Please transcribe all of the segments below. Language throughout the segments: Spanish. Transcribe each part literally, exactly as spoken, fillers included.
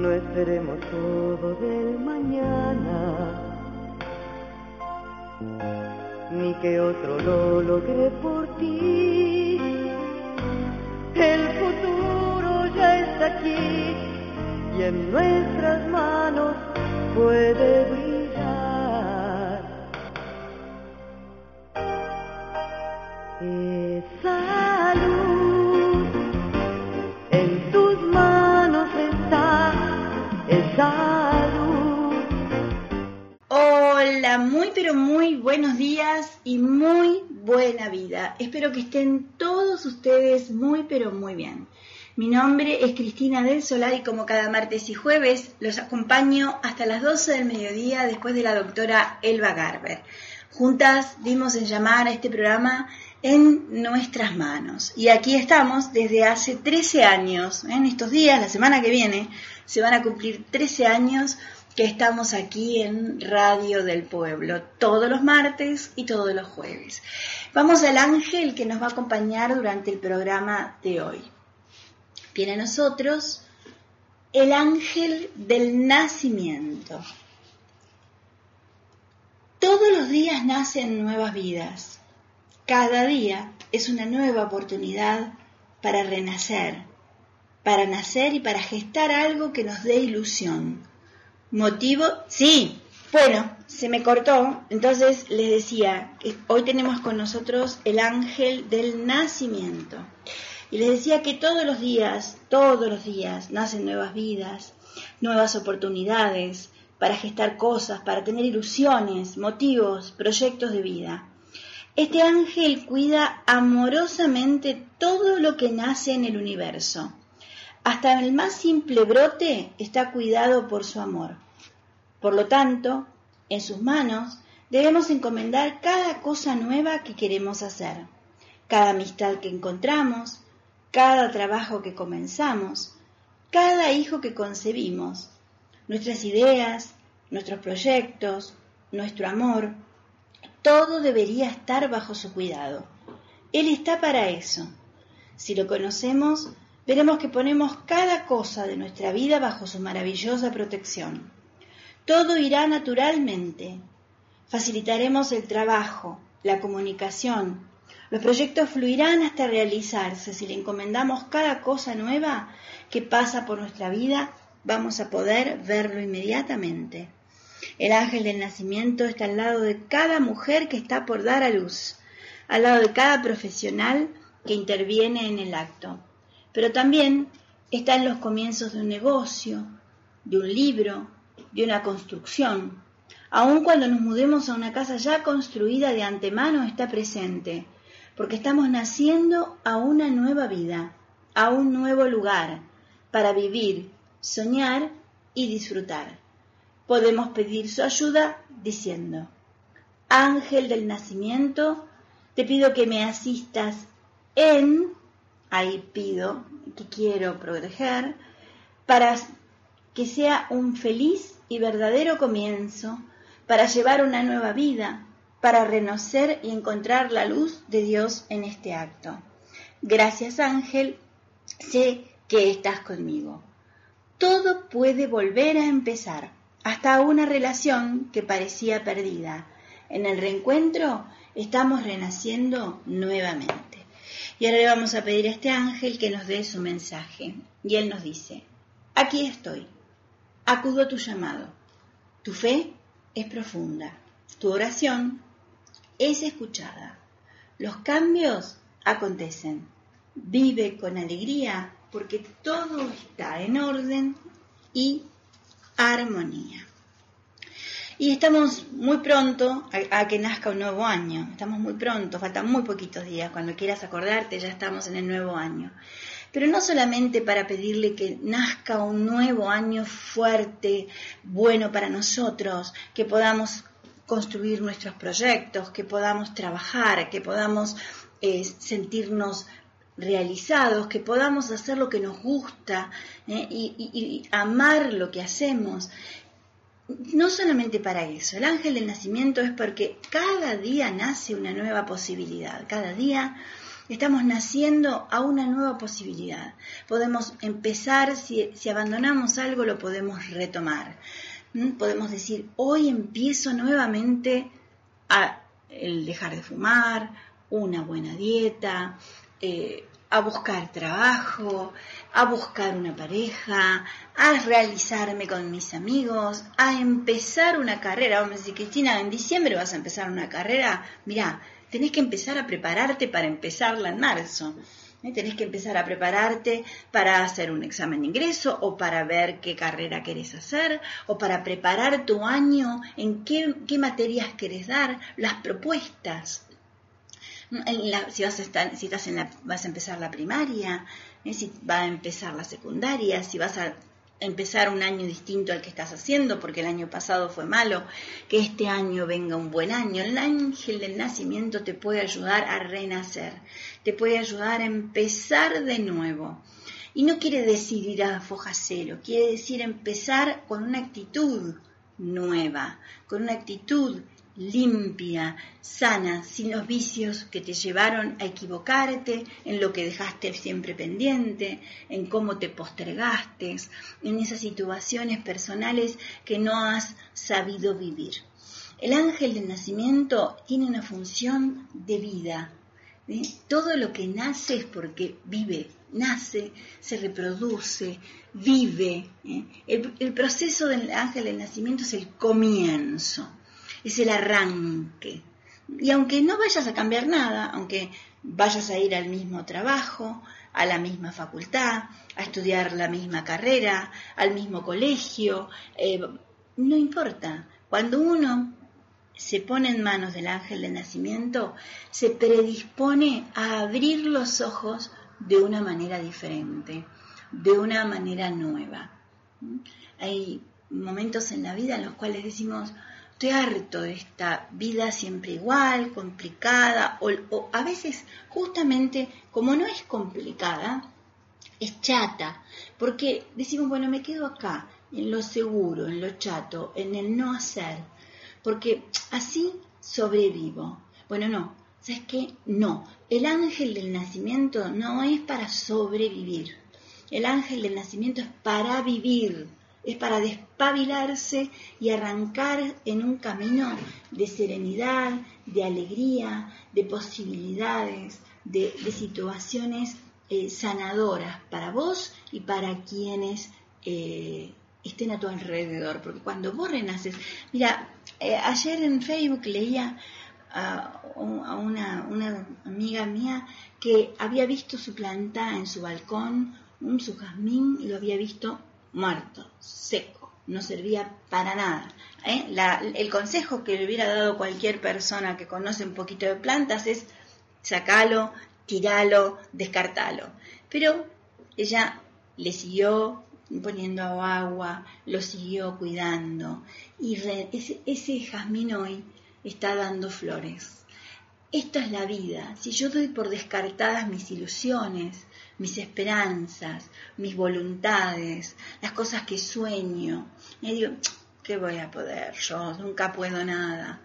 no esperemos todo del mañana, ni que otro lo logre por ti. El futuro ya está aquí y en nuestras manos puede brillar. Esa luz en tus manos está, esa luz. Hola, muy pero muy buenos días y muy buena vida. Espero que estén todos ustedes muy pero muy bien. Mi nombre es Cristina del Solar y como cada martes y jueves los acompaño hasta las doce del mediodía después de la doctora Elba Garber. Juntas dimos en llamar a este programa En Nuestras Manos. Y aquí estamos desde hace trece años. En estos días, la semana que viene, se van a cumplir trece años que estamos aquí en Radio del Pueblo, todos los martes y todos los jueves. Vamos al ángel que nos va a acompañar durante el programa de hoy. Viene a nosotros el ángel del nacimiento. Todos los días nacen nuevas vidas. Cada día es una nueva oportunidad para renacer, para nacer y para gestar algo que nos dé ilusión. ¿Motivo? Sí. Bueno, se me cortó, entonces les decía, que hoy tenemos con nosotros el ángel del nacimiento. Y les decía que todos los días, todos los días nacen nuevas vidas, nuevas oportunidades para gestar cosas, para tener ilusiones, motivos, proyectos de vida. Este ángel cuida amorosamente todo lo que nace en el universo. Hasta el más simple brote está cuidado por su amor. Por lo tanto, en sus manos debemos encomendar cada cosa nueva que queremos hacer, cada amistad que encontramos, cada trabajo que comenzamos, cada hijo que concebimos, nuestras ideas, nuestros proyectos, nuestro amor, todo debería estar bajo su cuidado. Él está para eso. Si lo conocemos, veremos que ponemos cada cosa de nuestra vida bajo su maravillosa protección. Todo irá naturalmente. Facilitaremos el trabajo, la comunicación. Los proyectos fluirán hasta realizarse. Si le encomendamos cada cosa nueva que pasa por nuestra vida, vamos a poder verlo inmediatamente. El ángel del nacimiento está al lado de cada mujer que está por dar a luz, al lado de cada profesional que interviene en el acto. Pero también está en los comienzos de un negocio, de un libro, de una construcción. Aun cuando nos mudemos a una casa ya construida de antemano, está presente, porque estamos naciendo a una nueva vida, a un nuevo lugar, para vivir, soñar y disfrutar. Podemos pedir su ayuda diciendo: Ángel del nacimiento, te pido que me asistas en, ahí pido, que quiero proteger, para que sea un feliz y verdadero comienzo, para llevar una nueva vida, para renacer y encontrar la luz de Dios en este acto. Gracias, ángel, sé que estás conmigo. Todo puede volver a empezar, hasta una relación que parecía perdida. En el reencuentro estamos renaciendo nuevamente. Y ahora le vamos a pedir a este ángel que nos dé su mensaje. Y él nos dice: aquí estoy, acudo a tu llamado. Tu fe es profunda, tu oración es escuchada. Los cambios acontecen. Vive con alegría porque todo está en orden y armonía. Y estamos muy pronto a, a que nazca un nuevo año. Estamos muy pronto, faltan muy poquitos días. Cuando quieras acordarte, ya estamos en el nuevo año. Pero no solamente para pedirle que nazca un nuevo año fuerte, bueno para nosotros, que podamos construir nuestros proyectos, que podamos trabajar, que podamos eh, sentirnos realizados, que podamos hacer lo que nos gusta eh, y, y, y amar lo que hacemos. No solamente para eso, el ángel del nacimiento es porque cada día nace una nueva posibilidad, cada día Estamos naciendo a una nueva posibilidad. Podemos empezar, si, si abandonamos algo, lo podemos retomar. ¿Mm? Podemos decir, hoy empiezo nuevamente a el dejar de fumar, una buena dieta, eh, a buscar trabajo, a buscar una pareja, a realizarme con mis amigos, a empezar una carrera. Vamos a decir, Cristina, en diciembre vas a empezar una carrera. Mirá, tenés que empezar a prepararte para empezarla en marzo. ¿Eh? Tenés que empezar a prepararte para hacer un examen de ingreso o para ver qué carrera querés hacer o para preparar tu año, en qué, qué materias querés dar, las propuestas. En la, si vas a estar, si estás en la, vas a empezar la primaria, ¿eh? Si va a empezar la secundaria, si vas a empezar un año distinto al que estás haciendo porque el año pasado fue malo, que este año venga un buen año. El ángel del nacimiento te puede ayudar a renacer, te puede ayudar a empezar de nuevo. Y no quiere decir ir a foja cero, quiere decir empezar con una actitud nueva, con una actitud limpia, sana, sin los vicios que te llevaron a equivocarte, en lo que dejaste siempre pendiente, en cómo te postergaste, en esas situaciones personales que no has sabido vivir. El ángel del nacimiento tiene una función de vida. ¿eh? Todo lo que nace es porque vive, nace, se reproduce, vive. ¿eh? El, el proceso del ángel del nacimiento es el comienzo. Es el arranque. Y aunque no vayas a cambiar nada, aunque vayas a ir al mismo trabajo, a la misma facultad, a estudiar la misma carrera, al mismo colegio, eh, no importa. Cuando uno se pone en manos del ángel del nacimiento, se predispone a abrir los ojos de una manera diferente, de una manera nueva. Hay momentos en la vida en los cuales decimos, estoy harto de esta vida siempre igual, complicada, o, o a veces justamente como no es complicada, es chata, porque decimos, bueno, me quedo acá, en lo seguro, en lo chato, en el no hacer, porque así sobrevivo. Bueno, no, ¿sabes qué? No, el ángel del nacimiento no es para sobrevivir, el ángel del nacimiento es para vivir. Es para despabilarse y arrancar en un camino de serenidad, de alegría, de posibilidades, de, de situaciones eh, sanadoras para vos y para quienes eh, estén a tu alrededor. Porque cuando vos renaces, mira, eh, ayer en Facebook leía a, a una, una amiga mía que había visto su planta en su balcón, un su jazmín, y lo había visto muerto, seco, no servía para nada. ¿eh? La, el consejo que le hubiera dado cualquier persona que conoce un poquito de plantas es sacalo, tiralo, descartalo. Pero ella le siguió poniendo agua, lo siguió cuidando y re, ese, ese jazmín hoy está dando flores. Esto es la vida. Si yo doy por descartadas mis ilusiones, mis esperanzas, mis voluntades, las cosas que sueño, y digo, ¿qué voy a poder yo? Nunca puedo nada.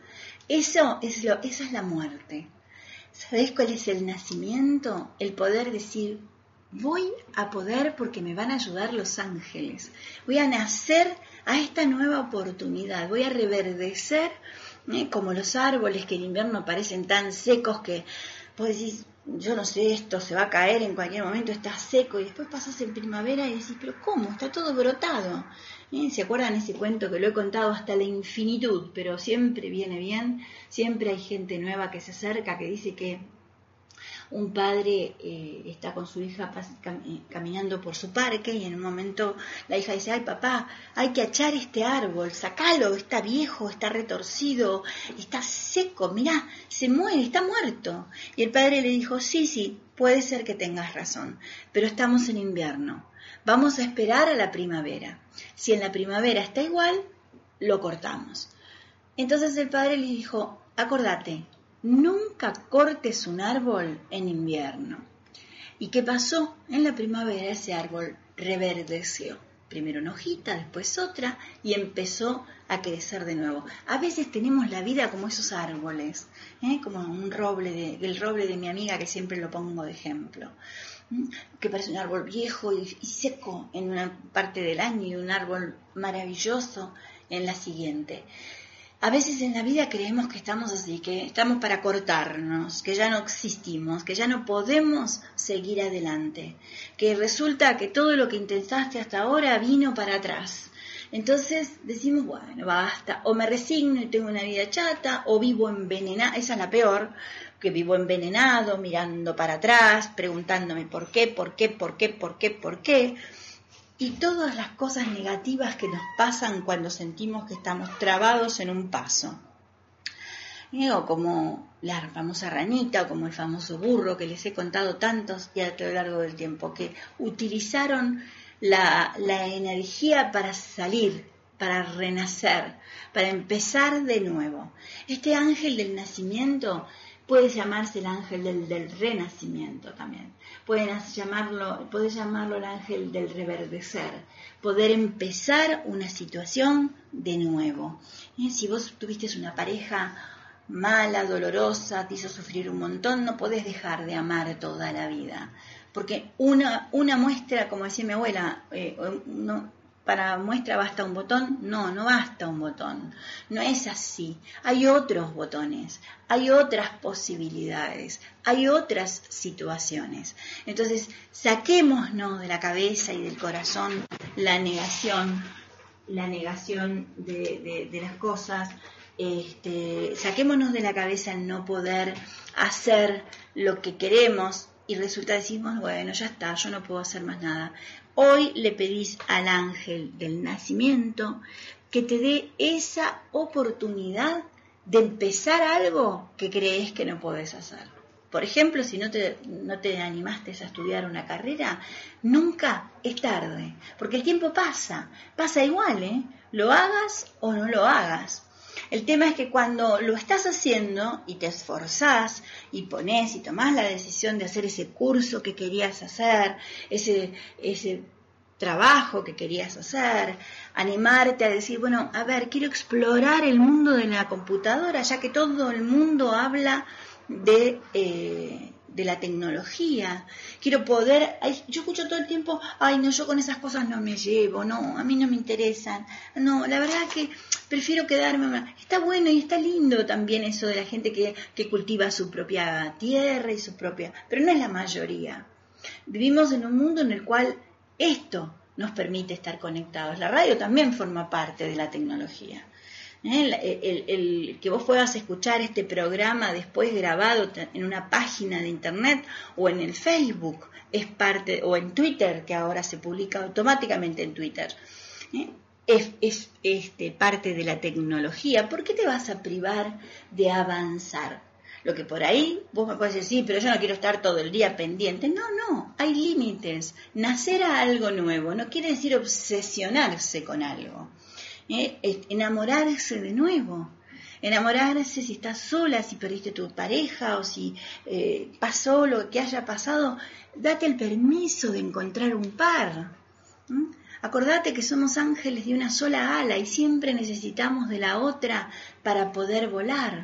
Eso es lo, esa es la muerte. ¿Sabés cuál es el nacimiento? El poder decir, voy a poder porque me van a ayudar los ángeles. Voy a nacer a esta nueva oportunidad. Voy a reverdecer ¿eh? como los árboles que en invierno parecen tan secos que vos decís, yo no sé, esto se va a caer en cualquier momento, está seco, y después pasás en primavera y decís, pero ¿cómo? Está todo brotado. ¿Eh? ¿Se acuerdan ese cuento que lo he contado hasta la infinitud? Pero siempre viene bien, siempre hay gente nueva que se acerca, que dice que un padre eh, está con su hija cam- caminando por su parque y en un momento la hija dice, ay papá, hay que achar este árbol, sacalo, está viejo, está retorcido, está seco, mirá, se muere, está muerto. Y el padre le dijo, sí, sí, puede ser que tengas razón, pero estamos en invierno, vamos a esperar a la primavera. Si en la primavera está igual, lo cortamos. Entonces el padre le dijo, acordate, nunca cortes un árbol en invierno. ¿Y qué pasó? En la primavera ese árbol reverdeció. primero una hojita, después otra, y empezó a crecer de nuevo. A veces tenemos la vida como esos árboles, ¿eh? Como un roble, de, el roble de mi amiga, que siempre lo pongo de ejemplo, ¿eh? Que parece un árbol viejo y, y seco en una parte del año y un árbol maravilloso en la siguiente. A veces en la vida creemos que estamos así, que estamos para cortarnos, que ya no existimos, que ya no podemos seguir adelante, que resulta que todo lo que intentaste hasta ahora vino para atrás. Entonces decimos, bueno, basta, o me resigno y tengo una vida chata, o vivo envenenado, esa es la peor, que vivo envenenado, mirando para atrás, preguntándome por qué, por qué, por qué, por qué, por qué. Y todas las cosas negativas que nos pasan cuando sentimos que estamos trabados en un paso. O como la famosa ranita, o como el famoso burro que les he contado tantos y a lo largo del tiempo, que utilizaron la, la energía para salir, para renacer, para empezar de nuevo. Este ángel del nacimiento puede llamarse el ángel del, del renacimiento también. Pueden llamarlo, puede llamarlo el ángel del reverdecer. Poder empezar una situación de nuevo. ¿Eh? Si vos tuviste una pareja mala, dolorosa, te hizo sufrir un montón, no podés dejar de amar toda la vida. Porque una, una muestra, como decía mi abuela, eh, no, para muestra basta un botón. No, no basta un botón. No es así. Hay otros botones, hay otras posibilidades, hay otras situaciones. Entonces, saquémonos de la cabeza y del corazón la negación, la negación de, de, de las cosas. Este, saquémonos de la cabeza el no poder hacer lo que queremos y resulta decimos, bueno, ya está, yo no puedo hacer más nada. Hoy le pedís al ángel del nacimiento que te dé esa oportunidad de empezar algo que crees que no podés hacer. Por ejemplo, si no te, no te animaste a estudiar una carrera, nunca es tarde, porque el tiempo pasa, pasa igual, ¿eh? Lo hagas o no lo hagas. El tema es que cuando lo estás haciendo y te esforzás y ponés y tomás la decisión de hacer ese curso que querías hacer, ese, ese trabajo que querías hacer, animarte a decir, bueno, a ver, quiero explorar el mundo de la computadora, ya que todo el mundo habla de... Eh, de la tecnología, quiero poder, ay, yo escucho todo el tiempo, ay no, yo con esas cosas no me llevo, no, a mí no me interesan, no, la verdad que prefiero quedarme, está bueno y está lindo también eso de la gente que, que cultiva su propia tierra y su propia, pero no es la mayoría. Vivimos en un mundo en el cual esto nos permite estar conectados, la radio también forma parte de la tecnología. El, el, el que vos puedas escuchar este programa después grabado en una página de internet o en el Facebook es parte, o en Twitter, que ahora se publica automáticamente en Twitter, ¿eh? es, es este, parte de la tecnología. ¿Por qué te vas a privar de avanzar? Lo que por ahí vos me puedes decir, pero yo no quiero estar todo el día pendiente. No, no, hay límites. Nacer a algo nuevo no quiere decir obsesionarse con algo. Eh, enamorarse de nuevo, enamorarse si estás sola, si perdiste tu pareja o si eh, pasó lo que haya pasado, date el permiso de encontrar un par. ¿Mm? Acordate que somos ángeles de una sola ala y siempre necesitamos de la otra para poder volar.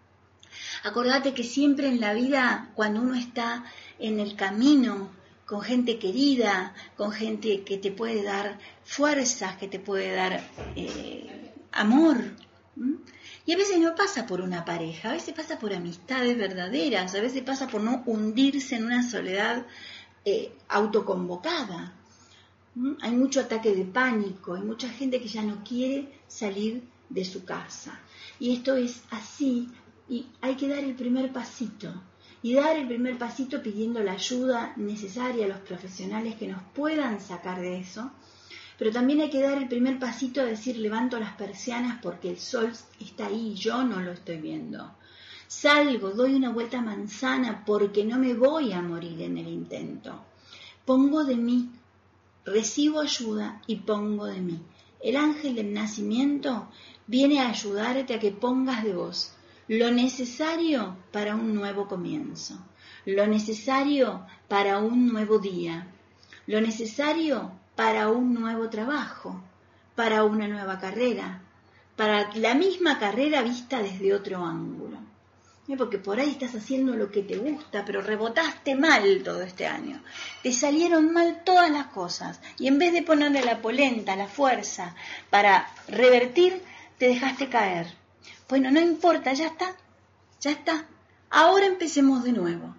Acordate que siempre en la vida, cuando uno está en el camino, con gente querida, con gente que te puede dar fuerzas, que te puede dar eh, amor. ¿Mm? Y a veces no pasa por una pareja, a veces pasa por amistades verdaderas, a veces pasa por no hundirse en una soledad eh, autoconvocada. ¿Mm? Hay mucho ataque de pánico, hay mucha gente que ya no quiere salir de su casa. Y esto es así, y hay que dar el primer pasito. Y dar el primer pasito pidiendo la ayuda necesaria a los profesionales que nos puedan sacar de eso. Pero también hay que dar el primer pasito a decir, levanto las persianas porque el sol está ahí, yo no lo estoy viendo. Salgo, doy una vuelta a manzana porque no me voy a morir en el intento. Pongo de mí, recibo ayuda y pongo de mí. El ángel del nacimiento viene a ayudarte a que pongas de vos lo necesario para un nuevo comienzo, lo necesario para un nuevo día, lo necesario para un nuevo trabajo, para una nueva carrera, para la misma carrera vista desde otro ángulo. Porque por ahí estás haciendo lo que te gusta, pero rebotaste mal todo este año. Te salieron mal todas las cosas. Y en vez de ponerle la polenta, la fuerza, para revertir, te dejaste caer. Bueno, no importa, ya está, ya está. Ahora empecemos de nuevo.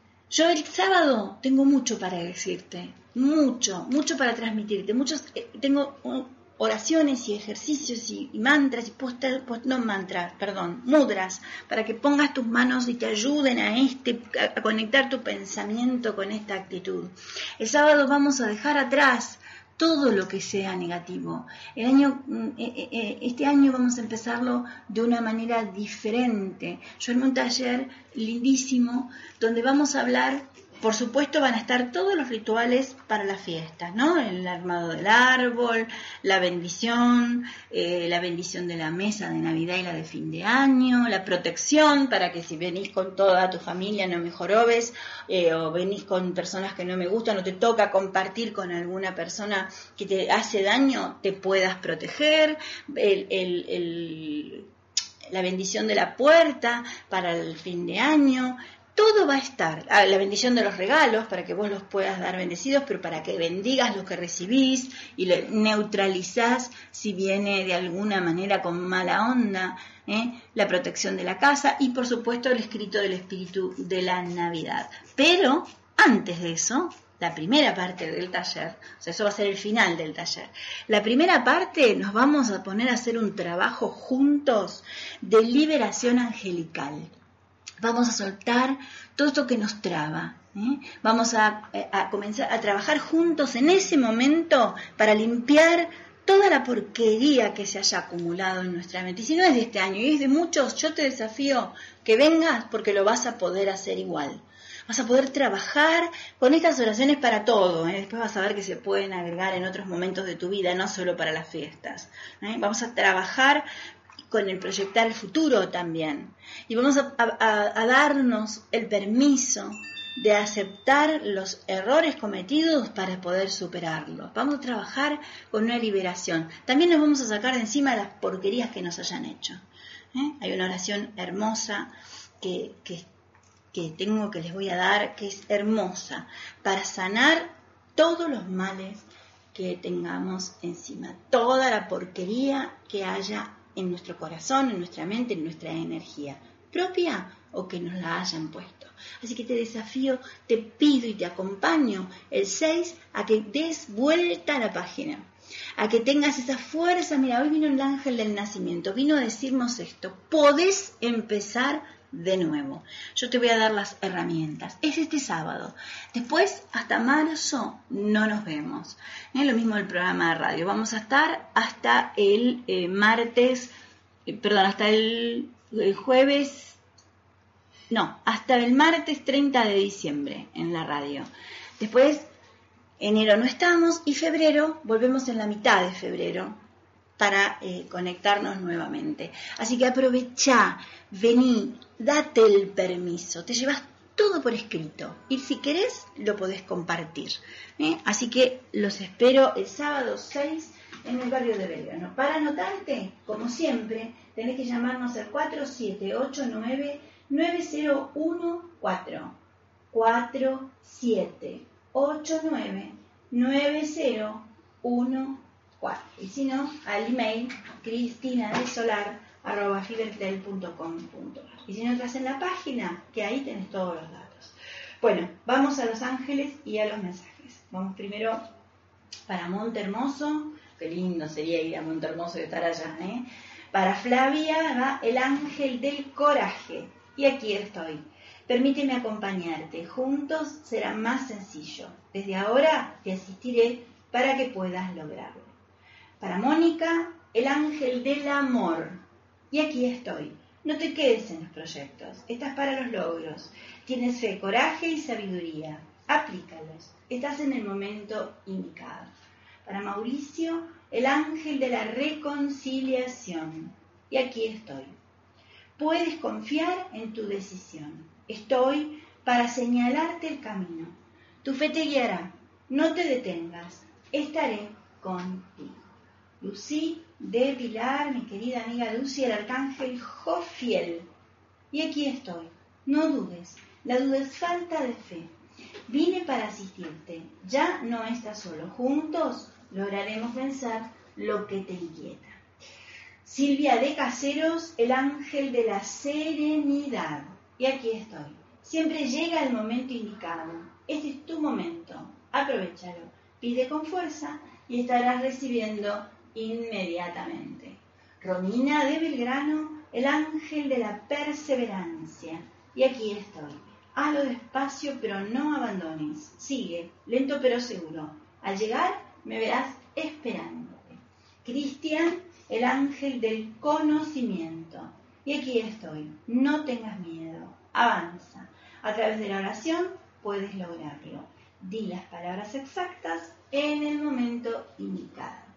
Yo el sábado tengo mucho para decirte, mucho, mucho para transmitirte. Muchos, eh, tengo un, oraciones y ejercicios y, y mantras y post, post, no mantras, perdón, mudras, para que pongas tus manos y te ayuden a este a, a conectar tu pensamiento con esta actitud. El sábado vamos a dejar atrás todo lo que sea negativo. El año, eh, eh, este año vamos a empezarlo de una manera diferente. Yo armé un taller lindísimo donde vamos a hablar. Por supuesto van a estar todos los rituales para las fiestas, ¿no? El armado del árbol, la bendición, eh, la bendición de la mesa de Navidad y la de fin de año, la protección para que si venís con toda tu familia no me jorobes, eh, o venís con personas que no me gustan o te toca compartir con alguna persona que te hace daño, te puedas proteger, el, el, el, la bendición de la puerta para el fin de año. Todo va a estar, la bendición de los regalos para que vos los puedas dar bendecidos, pero para que bendigas lo que recibís y lo neutralizás si viene de alguna manera con mala onda, ¿eh? La protección de la casa y por supuesto el escrito del espíritu de la Navidad. Pero antes de eso, la primera parte del taller, o sea, eso va a ser el final del taller. La primera parte nos vamos a poner a hacer un trabajo juntos de liberación angelical. Vamos a soltar todo esto que nos traba. ¿eh? Vamos a, a comenzar a trabajar juntos en ese momento para limpiar toda la porquería que se haya acumulado en nuestra mente. Y si no es de este año y es de muchos, yo te desafío que vengas porque lo vas a poder hacer igual. Vas a poder trabajar con estas oraciones para todo. ¿eh? Después vas a ver que se pueden agregar en otros momentos de tu vida, no solo para las fiestas. ¿eh? Vamos a trabajar con el proyectar el futuro también. Y vamos a, a, a darnos el permiso de aceptar los errores cometidos para poder superarlos. Vamos a trabajar con una liberación. También nos vamos a sacar de encima las porquerías que nos hayan hecho. ¿eh? Hay una oración hermosa que, que, que tengo, que les voy a dar, que es hermosa, para sanar todos los males que tengamos encima, toda la porquería que haya en nuestro corazón, en nuestra mente, en nuestra energía, propia o que nos la hayan puesto. Así que te desafío, te pido y te acompaño el seis a que des vuelta a la página, a que tengas esa fuerza. Mira, hoy vino el ángel del nacimiento, vino a decirnos esto, podés empezar de nuevo. Yo te voy a dar las herramientas. Es este sábado. Después, hasta marzo, no nos vemos. Es lo mismo el programa de radio. Vamos a estar hasta el eh, martes, eh, perdón, hasta el, el jueves, no, hasta el martes treinta de diciembre en la radio. Después, enero no estamos y febrero, volvemos en la mitad de febrero para eh, conectarnos nuevamente. Así que aprovecha, vení, date el permiso, te llevas todo por escrito y si querés lo podés compartir. ¿eh? Así que los espero el sábado seis en el barrio de Belgrano. Para anotarte, como siempre, tenés que llamarnos al cuatro siete ocho nueve nueve cero uno cuatro. cuatro siete ocho nueve nueve cero uno cuatro. Y si no, al email cristinadesolar arroba fibertel punto com punto ar. Y si no, entras en la página, que ahí tenés todos los datos. Bueno, vamos a Los Ángeles y a los mensajes. Vamos primero para Monte Hermoso. Qué lindo sería ir a Monte Hermoso y estar allá, ¿eh? Para Flavia va el ángel del coraje. Y aquí estoy. Permíteme acompañarte. Juntos será más sencillo. Desde ahora te asistiré para que puedas lograrlo. Para Mónica, el ángel del amor. Y aquí estoy. No te quedes en los proyectos. Estás para los logros. Tienes fe, coraje y sabiduría. Aplícalos. Estás en el momento indicado. Para Mauricio, el ángel de la reconciliación. Y aquí estoy. Puedes confiar en tu decisión. Estoy para señalarte el camino. Tu fe te guiará. No te detengas. estaré contigo. Lucy de Pilar, mi querida amiga Lucy, el arcángel Jofiel. Y aquí estoy. No dudes. La duda es falta de fe. Vine para asistirte. Ya no estás solo. Juntos lograremos vencer lo que te inquieta. Silvia de Caseros, el ángel de la serenidad. Y aquí estoy. Siempre llega el momento indicado. Este es tu momento. Aprovéchalo. Pide con fuerza y estarás recibiendo inmediatamente. Romina de Belgrano, el ángel de la perseverancia. Y aquí estoy. Hazlo despacio, pero no abandones. Sigue, lento pero seguro. Al llegar, me verás esperándote. Cristian, el ángel del conocimiento. Y aquí estoy. No tengas miedo. Avanza. A través de la oración puedes lograrlo. Di las palabras exactas en el momento indicado.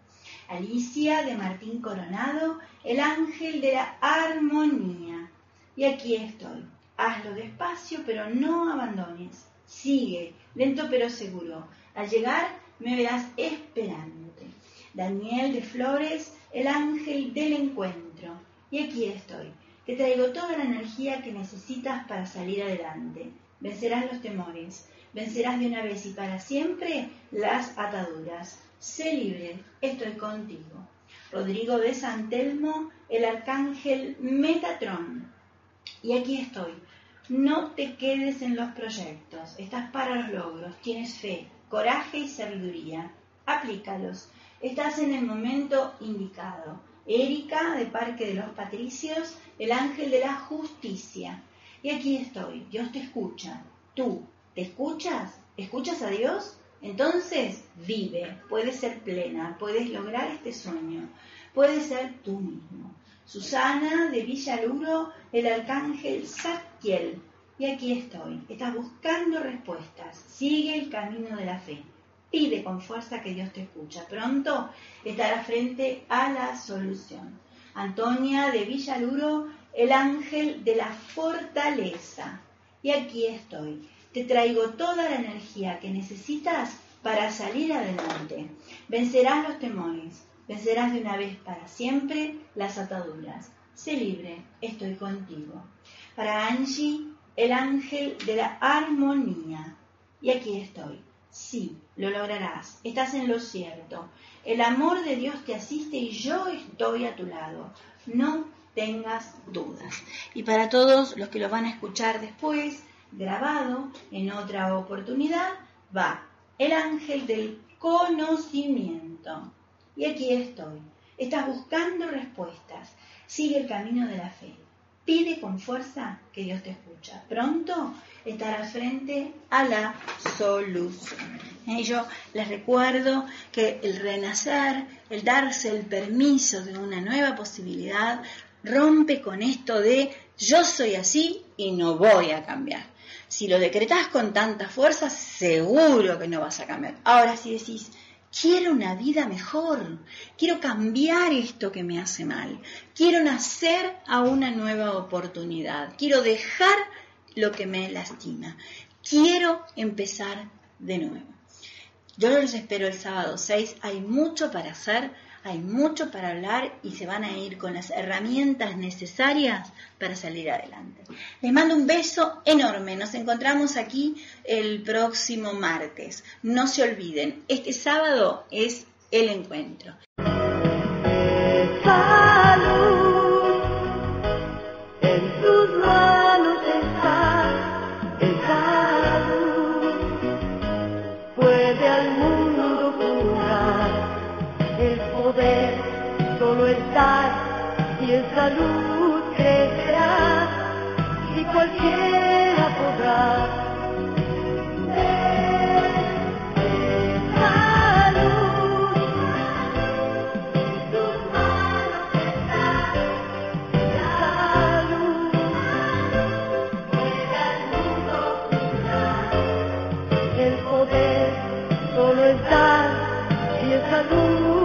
Alicia de Martín Coronado, el ángel de la armonía. Y aquí estoy. Hazlo despacio, pero no abandones. Sigue, lento pero seguro. Al llegar, me verás esperándote. Daniel de Flores, el ángel del encuentro. Y aquí estoy. Te traigo toda la energía que necesitas para salir adelante. Vencerás los temores. Vencerás de una vez y para siempre las ataduras. Sé libre, estoy contigo. Rodrigo de San Telmo, el arcángel Metatrón. Y aquí estoy. No te quedes en los proyectos. Estás para los logros. Tienes fe, coraje y sabiduría. Aplícalos. Estás en el momento indicado. Erika, de Parque de los Patricios, el ángel de la justicia. Y aquí estoy. Dios te escucha. ¿Tú te escuchas? ¿Escuchas a Dios? Entonces, vive. Puedes ser plena. Puedes lograr este sueño. Puedes ser tú mismo. Susana de Villaluro, el arcángel Zadkiel. Y aquí estoy. Estás buscando respuestas. Sigue el camino de la fe. Pide con fuerza que Dios te escucha. Pronto estarás frente a la solución. Antonia de Villaluro, el ángel de la fortaleza. Y aquí estoy. Te traigo toda la energía que necesitas para salir adelante. Vencerás los temores. Vencerás de una vez para siempre las ataduras. Sé libre, estoy contigo. Para Angie, el ángel de la armonía. Y aquí estoy. Sí, lo lograrás. Estás en lo cierto. El amor de Dios te asiste y yo estoy a tu lado. No tengas dudas. Y para todos los que lo van a escuchar después, grabado en otra oportunidad, va el ángel del conocimiento. Y aquí estoy. Estás buscando respuestas. Sigue el camino de la fe. Pide con fuerza que Dios te escucha. Pronto estarás frente a la solución. Y yo les recuerdo que el renacer, el darse el permiso de una nueva posibilidad, rompe con esto de yo soy así y no voy a cambiar. Si lo decretás con tanta fuerza, seguro que no vas a cambiar. Ahora si decís, quiero una vida mejor, quiero cambiar esto que me hace mal, quiero nacer a una nueva oportunidad, quiero dejar lo que me lastima, quiero empezar de nuevo. Yo los espero el sábado seis, hay mucho para hacer, hay mucho para hablar y se van a ir con las herramientas necesarias para salir adelante. Les mando un beso enorme. Nos encontramos aquí el próximo martes. No se olviden, este sábado es el encuentro. Salud, en tus manos está el salud. Puede al mundo curar. El poder solo está y en salud crecerá y cualquiera podrá. En salud, en tus manos está la salud. Puede al mundo curar. El poder solo está y en salud.